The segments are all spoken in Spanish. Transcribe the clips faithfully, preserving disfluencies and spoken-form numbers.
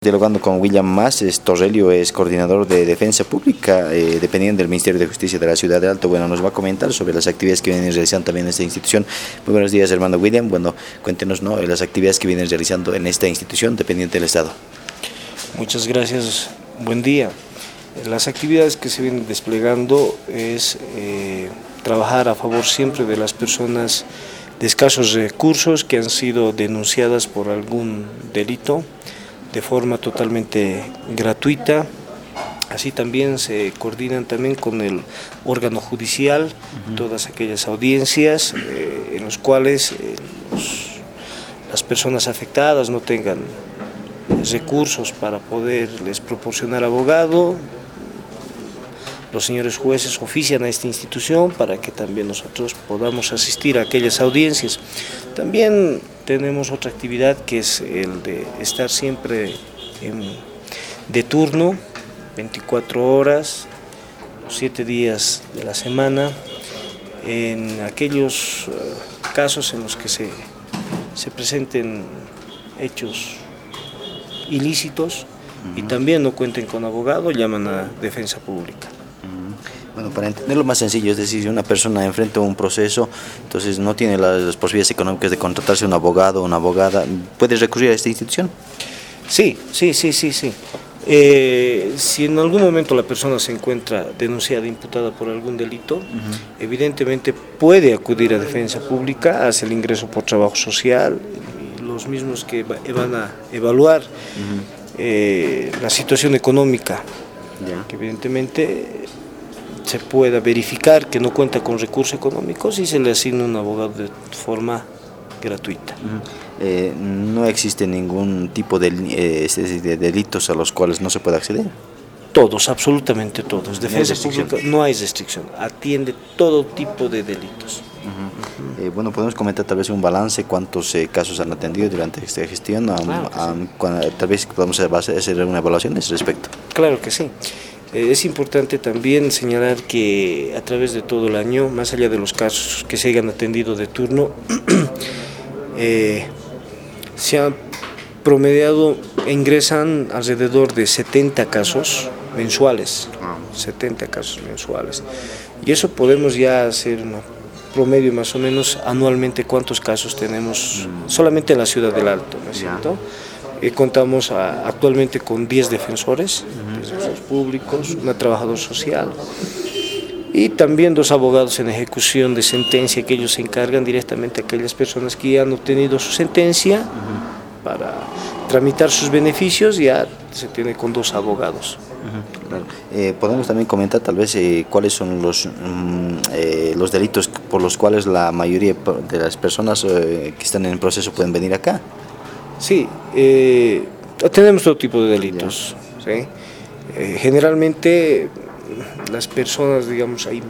Dialogando con William Mas, es Torrelio es coordinador de Defensa Pública, eh, dependiente del Ministerio de Justicia de la Ciudad de Alto. Bueno, nos va a comentar sobre las actividades que vienen realizando también en esta institución. Muy buenos días, hermano William. Bueno, cuéntenos, ¿no?, las actividades que vienen realizando en esta institución dependiente del Estado. Muchas gracias, buen día. Las actividades que se vienen desplegando es eh, trabajar a favor siempre de las personas de escasos recursos que han sido denunciadas por algún delito, de forma totalmente gratuita. Así también se coordinan también con el órgano judicial, uh-huh. todas aquellas audiencias eh, en las cuales eh, los, las personas afectadas no tengan recursos para poderles proporcionar abogado. Los señores jueces ofician a esta institución para que también nosotros podamos asistir a aquellas audiencias. También tenemos otra actividad que es el de estar siempre en, de turno, veinticuatro horas, siete días de la semana, en aquellos uh, casos en los que se, se presenten hechos ilícitos uh-huh. y también no cuenten con abogado, llaman a Defensa Pública. Bueno, para entenderlo más sencillo, es decir, si una persona enfrenta un proceso, entonces no tiene las, las posibilidades económicas de contratarse un abogado o una abogada, ¿puede recurrir a esta institución? Sí, sí, sí, sí, sí. Eh, si en algún momento la persona se encuentra denunciada, imputada por algún delito, uh-huh. evidentemente puede acudir a Defensa Pública, hace el ingreso por trabajo social, los mismos que van a evaluar uh-huh. eh, la situación económica, yeah. que evidentemente se pueda verificar que no cuenta con recursos económicos y se le asigna un abogado de forma gratuita. Uh-huh. eh, ¿No existe ningún tipo de, eh, de delitos a los cuales no se puede acceder? Todos, absolutamente todos. Defensa no Pública no hay restricción, atiende todo tipo de delitos. Uh-huh. Uh-huh. Eh, bueno, podemos comentar tal vez un balance, cuántos eh, casos han atendido durante esta gestión, um, claro um, sí. cuando, tal vez podamos hacer una evaluación a ese respecto. Claro que sí. Es importante también señalar que a través de todo el año, más allá de los casos que se hayan atendido de turno, eh, se han promediado e ingresan alrededor de setenta casos mensuales, setenta casos mensuales. Y eso podemos ya hacer un promedio más o menos anualmente cuántos casos tenemos solamente en la Ciudad del Alto, ¿no es cierto? Eh, contamos a, actualmente con diez defensores, uh-huh. defensores públicos, una trabajadora social y también dos abogados en ejecución de sentencia que ellos se encargan directamente a aquellas personas que ya han obtenido su sentencia uh-huh. para tramitar sus beneficios. Ya se tiene con dos abogados. Uh-huh. Claro. Eh, podemos también comentar tal vez eh, cuáles son los, mm, eh, los delitos por los cuales la mayoría de las personas eh, que están en el proceso pueden venir acá. Sí, eh, tenemos todo tipo de delitos. ¿sí? Eh, generalmente las personas, digamos, hay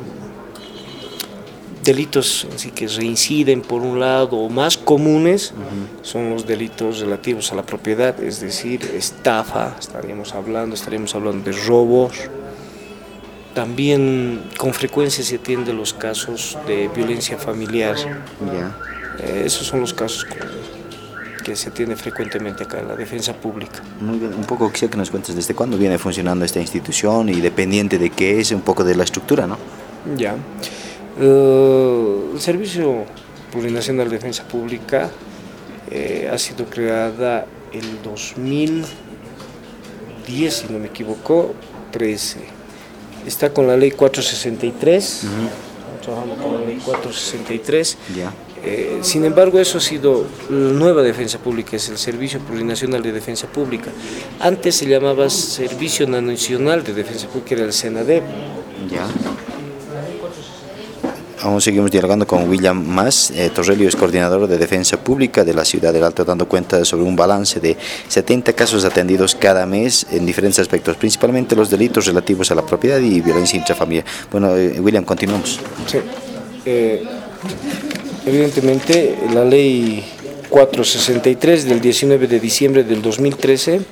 delitos así que reinciden por un lado o más comunes, uh-huh. son los delitos relativos a la propiedad, es decir, estafa, estaríamos hablando, estaríamos hablando de robos. También con frecuencia se atienden los casos de violencia familiar. Yeah. Eh, esos son los casos que se atiende frecuentemente acá en la Defensa Pública. Muy bien, un poco quisiera que nos cuentes desde cuándo viene funcionando esta institución y dependiente de qué es, un poco de la estructura, ¿no? Ya. Uh, el Servicio Plurinacional de Defensa Pública eh, ha sido creada el dos mil diez, si no me equivoco, trece. Está con la ley cuatrocientos sesenta y tres, uh-huh. trabajando con la ley cuatrocientos sesenta y tres. Ya. Eh, sin embargo, eso ha sido la nueva Defensa Pública, es el Servicio Plurinacional de Defensa Pública. Antes se llamaba Servicio Nacional de Defensa Pública, era el SENADEP. Ya. Aún seguimos dialogando con William Mas. eh, Torrelio es coordinador de Defensa Pública de la Ciudad del Alto, dando cuenta sobre un balance de setenta casos atendidos cada mes en diferentes aspectos, principalmente los delitos relativos a la propiedad y violencia intrafamiliar. Bueno, eh, William, continuamos. Sí. Eh, evidentemente, la ley cuatrocientos sesenta y tres del diecinueve de diciembre del dos mil trece,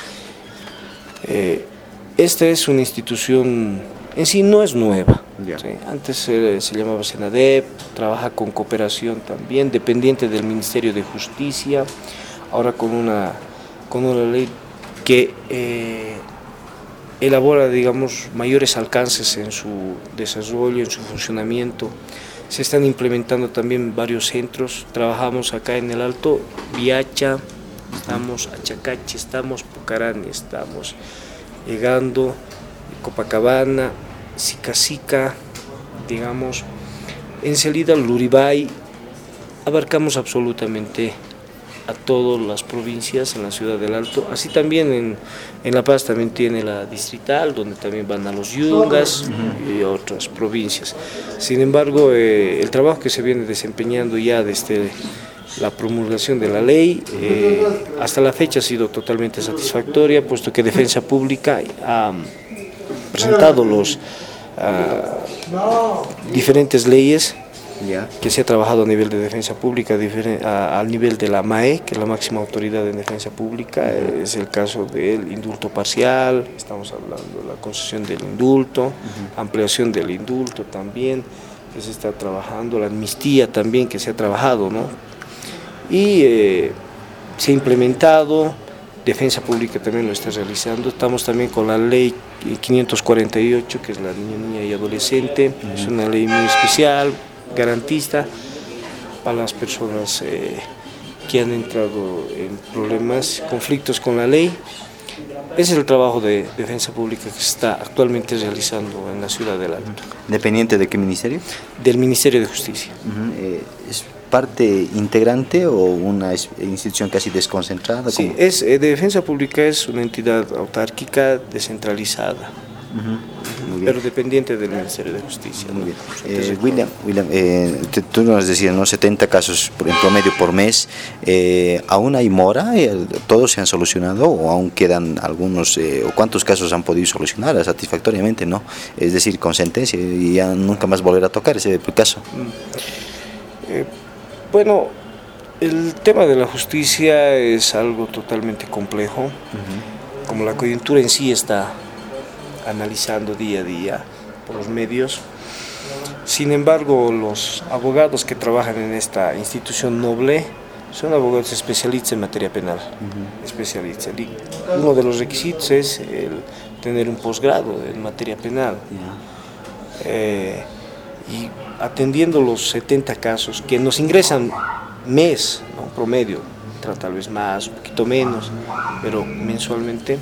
eh, esta es una institución, en sí no es nueva. Yeah. ¿sí? Antes eh, se llamaba SENADEP, trabaja con cooperación también, dependiente del Ministerio de Justicia, ahora con una, con una ley que eh, elabora, digamos, mayores alcances en su desarrollo, en su funcionamiento. Se están implementando también varios centros. Trabajamos acá en el Alto, Viacha, estamos Achacachi, estamos Pucarani, estamos llegando Copacabana, Sica-Sica, digamos, en salida Luribay. Abarcamos absolutamente a todas las provincias en la ciudad del Alto, así también en, en La Paz también tiene la distrital, donde también van a los Yungas y otras provincias. Sin embargo, eh, el trabajo que se viene desempeñando ya desde la promulgación de la ley, eh, hasta la fecha ha sido totalmente satisfactoria, puesto que Defensa Pública ha presentado los uh, diferentes leyes que se ha trabajado a nivel de defensa pública, al nivel de la M A E, que es la máxima autoridad en defensa pública. Es el caso del indulto parcial, estamos hablando de la concesión del indulto, uh-huh. ampliación del indulto también, que se está trabajando, la amnistía también que se ha trabajado, ¿no? Y eh, se ha implementado, defensa pública también lo está realizando. Estamos también con la ley quinientos cuarenta y ocho, que es la niña, niña y adolescente, uh-huh. es una ley muy especial, garantista para las personas eh, que han entrado en problemas, conflictos con la ley. Ese es el trabajo de defensa pública que se está actualmente realizando en la ciudad del Alto. ¿Dependiente de qué ministerio? Del Ministerio de Justicia. Uh-huh. eh, ¿Es parte integrante o una institución casi desconcentrada? Sí, ¿Cómo? es, eh, de defensa pública es una entidad autárquica descentralizada. Uh-huh. Pero dependiente del Ministerio de Justicia. Muy bien. Eh, William, William eh, tú nos decías, ¿no? setenta casos en promedio por mes. Eh, ¿Aún hay mora? ¿Todos se han solucionado o aún quedan algunos? Eh, ¿O cuántos casos han podido solucionar satisfactoriamente? ¿No? Es decir, con sentencia y ya nunca más volver a tocar ese caso. Eh, bueno, el tema de la justicia es algo totalmente complejo. Uh-huh. Como la coyuntura en sí está analizando día a día por los medios. Sin embargo, los abogados que trabajan en esta institución noble son abogados especialistas en materia penal. Uh-huh. Especialistas. Y uno de los requisitos es el tener un posgrado en materia penal. Uh-huh. eh, y atendiendo los setenta casos que nos ingresan mes, ¿no? Promedio, tal vez más, un poquito menos, pero mensualmente,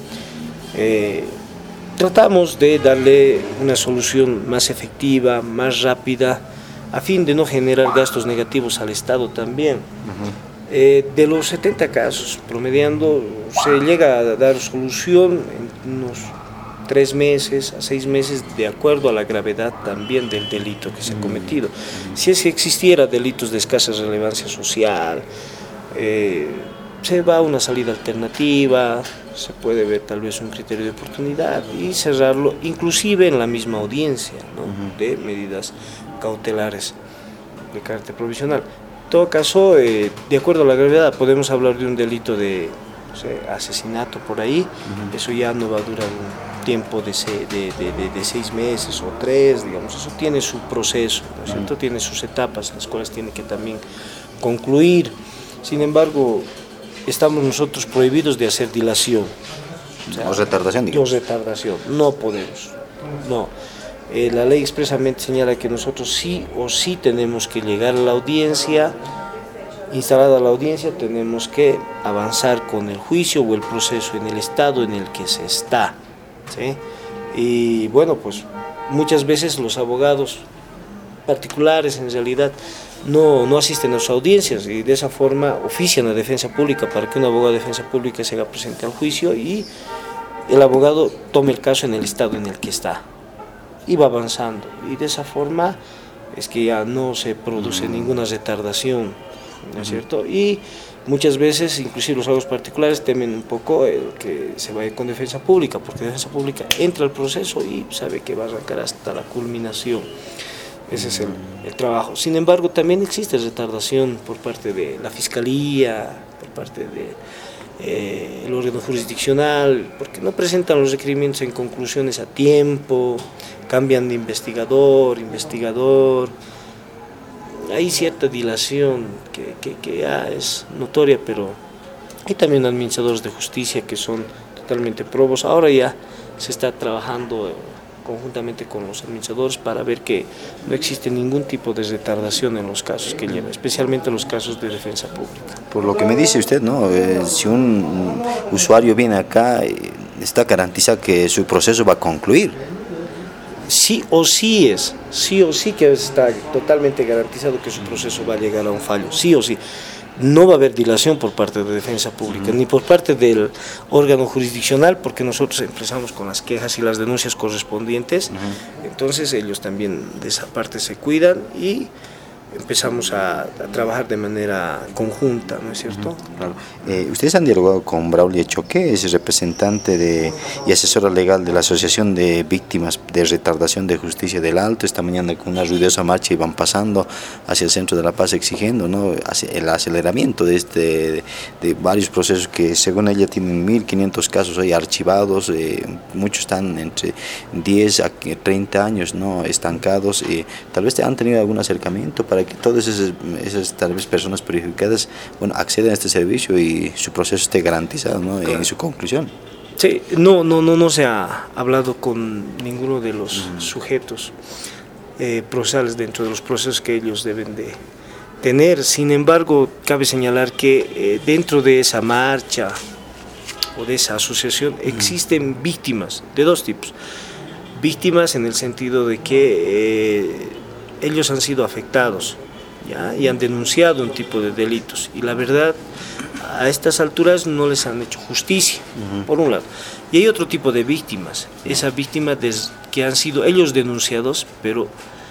eh, tratamos de darle una solución más efectiva, más rápida, a fin de no generar gastos negativos al Estado también. Uh-huh. Eh, de los setenta casos, promediando, se llega a dar solución en unos tres meses a seis meses, de acuerdo a la gravedad también del delito que se ha cometido. Uh-huh. Si es que existiera delitos de escasa relevancia social, eh, se va a una salida alternativa, se puede ver tal vez un criterio de oportunidad y cerrarlo, inclusive en la misma audiencia, ¿no? Uh-huh. de medidas cautelares de carácter provisional. En todo caso, eh, de acuerdo a la gravedad, podemos hablar de un delito de no sé, asesinato por ahí. Uh-huh. Eso ya no va a durar un tiempo de, se, de, de, de, de seis meses o tres, digamos. Eso tiene su proceso, ¿no es cierto? Uh-huh. Tiene sus etapas, las cuales tiene que también concluir. Sin embargo, estamos nosotros prohibidos de hacer dilación. O, sea, o retardación, digamos. O retardación, no podemos, no. Eh, la ley expresamente señala que nosotros sí o sí tenemos que llegar a la audiencia, instalada la audiencia, tenemos que avanzar con el juicio o el proceso en el estado en el que se está, ¿sí? Y bueno, pues muchas veces los abogados particulares en realidad no, no asisten a sus audiencias y de esa forma ofician a defensa pública para que un abogado de defensa pública se haga presente al juicio y el abogado tome el caso en el estado en el que está y va avanzando, y de esa forma es que ya no se produce ninguna retardación, ¿no es cierto? Y muchas veces inclusive los abogados particulares temen un poco el que se vaya con defensa pública, porque defensa pública entra al proceso y sabe que va a arrancar hasta la culminación. Ese es el, el trabajo. Sin embargo, también existe retardación por parte de la Fiscalía, por parte de eh, el órgano jurisdiccional, porque no presentan los requerimientos en conclusiones a tiempo, cambian de investigador, investigador. Hay cierta dilación que, que, que ya es notoria, pero hay también administradores de justicia que son totalmente probos. Ahora ya se está trabajando eh, conjuntamente con los administradores para ver que no existe ningún tipo de retardación en los casos que lleva, especialmente los casos de defensa pública. Por lo que me dice usted, ¿no? Eh, si un usuario viene acá, eh, está garantizado que su proceso va a concluir. Sí o sí es, sí o sí que está totalmente garantizado que su proceso va a llegar a un fallo, sí o sí. No va a haber dilación por parte de Defensa Pública, uh-huh. ni por parte del órgano jurisdiccional, porque nosotros empezamos con las quejas y las denuncias correspondientes, uh-huh. entonces ellos también de esa parte se cuidan y empezamos a, a trabajar de manera conjunta, ¿no es cierto? Uh-huh. Claro. Eh, Ustedes han dialogado con Braulio Choque, es representante de, y asesora legal de la Asociación de Víctimas de Retardación de Justicia del Alto. Esta mañana con una ruidosa marcha iban pasando hacia el Centro de la Paz exigiendo, ¿no?, el aceleramiento de, este, de, de varios procesos que según ella tienen mil quinientos casos hoy archivados, eh, muchos están entre diez a treinta años, ¿no?, estancados. Eh, tal vez han tenido algún acercamiento para que todas esas, esas tal vez personas perjudicadas, bueno, accedan a este servicio y su proceso esté garantizado, ¿no?, claro, en su conclusión. Sí, no, no, no, no se ha hablado con ninguno de los uh-huh. sujetos eh, procesales dentro de los procesos que ellos deben de tener. Sin embargo, cabe señalar que eh, dentro de esa marcha o de esa asociación uh-huh. existen víctimas de dos tipos. Víctimas en el sentido de que eh, ellos han sido afectados, ¿ya?, y han denunciado un tipo de delitos y la verdad a estas alturas no les han hecho justicia, uh-huh. por un lado. Y hay otro tipo de víctimas, esas víctimas de, que han sido ellos denunciados pero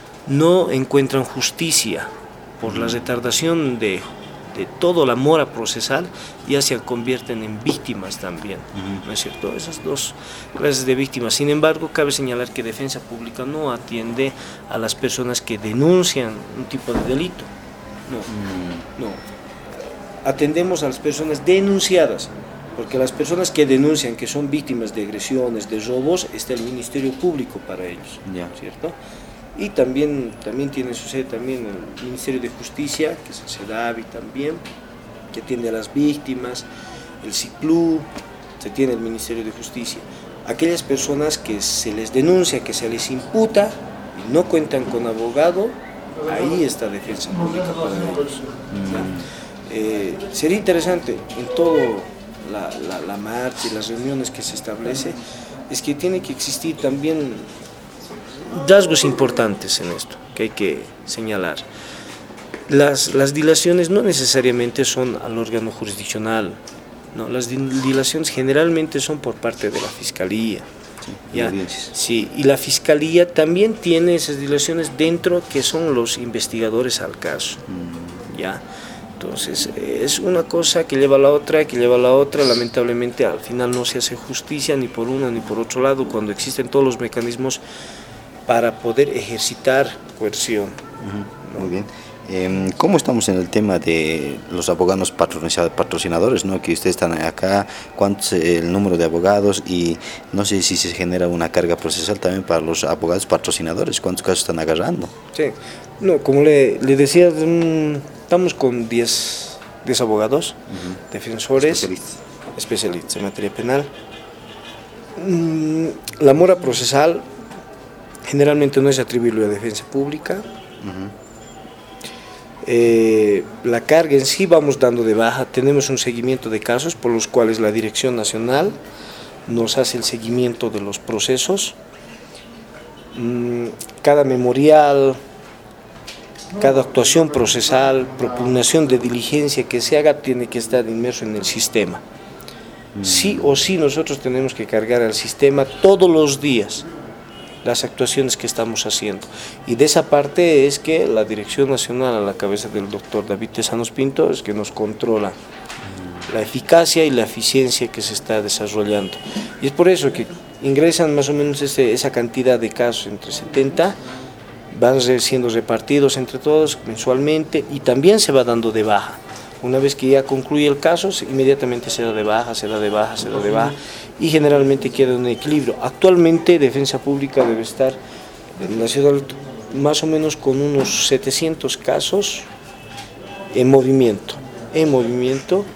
no encuentran justicia por uh-huh. la retardación de, de toda la mora procesal, ya se convierten en víctimas también, uh-huh. ¿no es cierto? Esas dos clases de víctimas. Sin embargo, cabe señalar que Defensa Pública no atiende a las personas que denuncian un tipo de delito, no, uh-huh. no. Atendemos a las personas denunciadas, porque las personas que denuncian que son víctimas de agresiones, de robos, está el Ministerio Público para ellos, yeah. ¿cierto? Y también, también tiene su sede también el Ministerio de Justicia, que es el SEDAVI también, que atiende a las víctimas, el CICLU, se tiene el Ministerio de Justicia. Aquellas personas que se les denuncia, que se les imputa y no cuentan con abogado, ahí está Defensa Pública para ellos. Mm. Eh, sería interesante en todo la, la, la marcha y las reuniones que se establece, es que tiene que existir también rasgos importantes en esto que hay que señalar. Las, las dilaciones no necesariamente son al órgano jurisdiccional, no, las dilaciones generalmente son por parte de la Fiscalía. Sí, ¿ya? Sí, y la Fiscalía también tiene esas dilaciones dentro que son los investigadores al caso. Mm. ¿Ya? Entonces, es una cosa que lleva a la otra, que lleva a la otra, lamentablemente al final no se hace justicia ni por uno ni por otro lado, cuando existen todos los mecanismos para poder ejercitar coerción. Uh-huh. ¿No? Muy bien. Eh, ¿Cómo estamos en el tema de los abogados patrocinadores, ¿no?, que ustedes están acá? ¿Cuánto es el número de abogados? Y no sé si se genera una carga procesal también para los abogados patrocinadores. ¿Cuántos casos están agarrando? Sí, no, como le, le decía, estamos con diez abogados, uh-huh. defensores, especialistas. especialistas en materia penal. La mora procesal generalmente no es atribuible a Defensa Pública. Uh-huh. Eh, la carga en sí vamos dando de baja, tenemos un seguimiento de casos por los cuales la Dirección Nacional nos hace el seguimiento de los procesos. Cada memorial, cada actuación procesal, propugnación de diligencia que se haga tiene que estar inmerso en el sistema. Sí o sí nosotros tenemos que cargar al sistema todos los días las actuaciones que estamos haciendo. Y de esa parte es que la Dirección Nacional, a la cabeza del doctor David Tesanos Pinto, es que nos controla la eficacia y la eficiencia que se está desarrollando. Y es por eso que ingresan más o menos ese, esa cantidad de casos, entre setenta, van siendo repartidos entre todos mensualmente y también se va dando de baja. Una vez que ya concluye el caso, inmediatamente se da de baja, se da de baja, se da de baja y generalmente queda un equilibrio. Actualmente Defensa Pública debe estar en la ciudad más o menos con unos setecientos casos en movimiento, en movimiento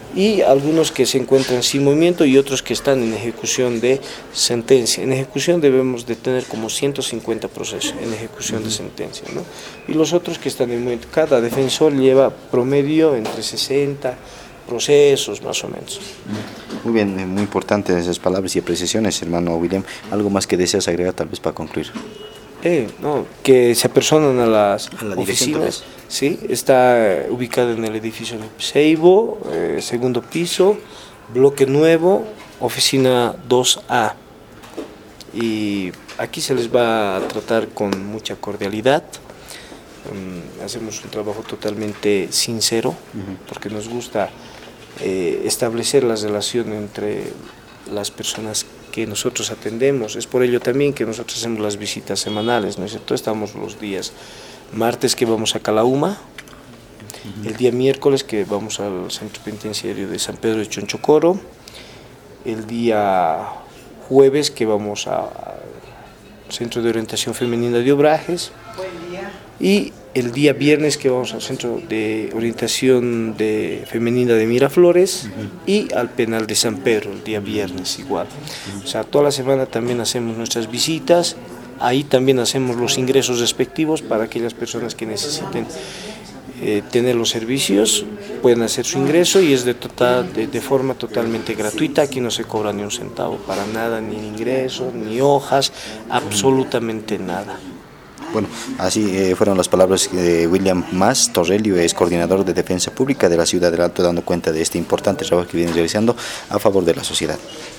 y algunos que se encuentran sin movimiento y otros que están en ejecución de sentencia. En ejecución debemos de tener como ciento cincuenta procesos en ejecución de sentencia, ¿no? Y los otros que están en movimiento. Cada defensor lleva promedio entre sesenta procesos más o menos. Muy bien, muy importantes esas palabras y apreciaciones, hermano William. ¿Algo más que deseas agregar tal vez para concluir? Eh, no, que se apersonan a las a la oficinas, sí, está ubicada en el edificio Seibo, eh, segundo piso, bloque nuevo, oficina dos A. Y aquí se les va a tratar con mucha cordialidad. Um, hacemos un trabajo totalmente sincero, uh-huh. porque nos gusta eh, establecer la relación entre las personas que nosotros atendemos. Es por ello también que nosotros hacemos las visitas semanales, ¿no es cierto? Estamos los días martes que vamos a Calauma, uh-huh. el día miércoles que vamos al centro penitenciario de San Pedro de Chonchocoro, el día jueves que vamos al Centro de Orientación Femenina de Obrajes, y el día viernes que vamos al Centro de Orientación de Femenina de Miraflores, uh-huh. y al Penal de San Pedro, el día viernes igual. Uh-huh. O sea, toda la semana también hacemos nuestras visitas, ahí también hacemos los ingresos respectivos para aquellas personas que necesiten eh, tener los servicios, pueden hacer su ingreso y es de, total, de, de forma totalmente gratuita. Aquí no se cobra ni un centavo para nada, ni ingreso, ni hojas, absolutamente nada. Bueno, así eh, fueron las palabras de William Mas Torrelio, es coordinador de Defensa Pública de la Ciudad del Alto, dando cuenta de este importante trabajo que viene realizando a favor de la sociedad.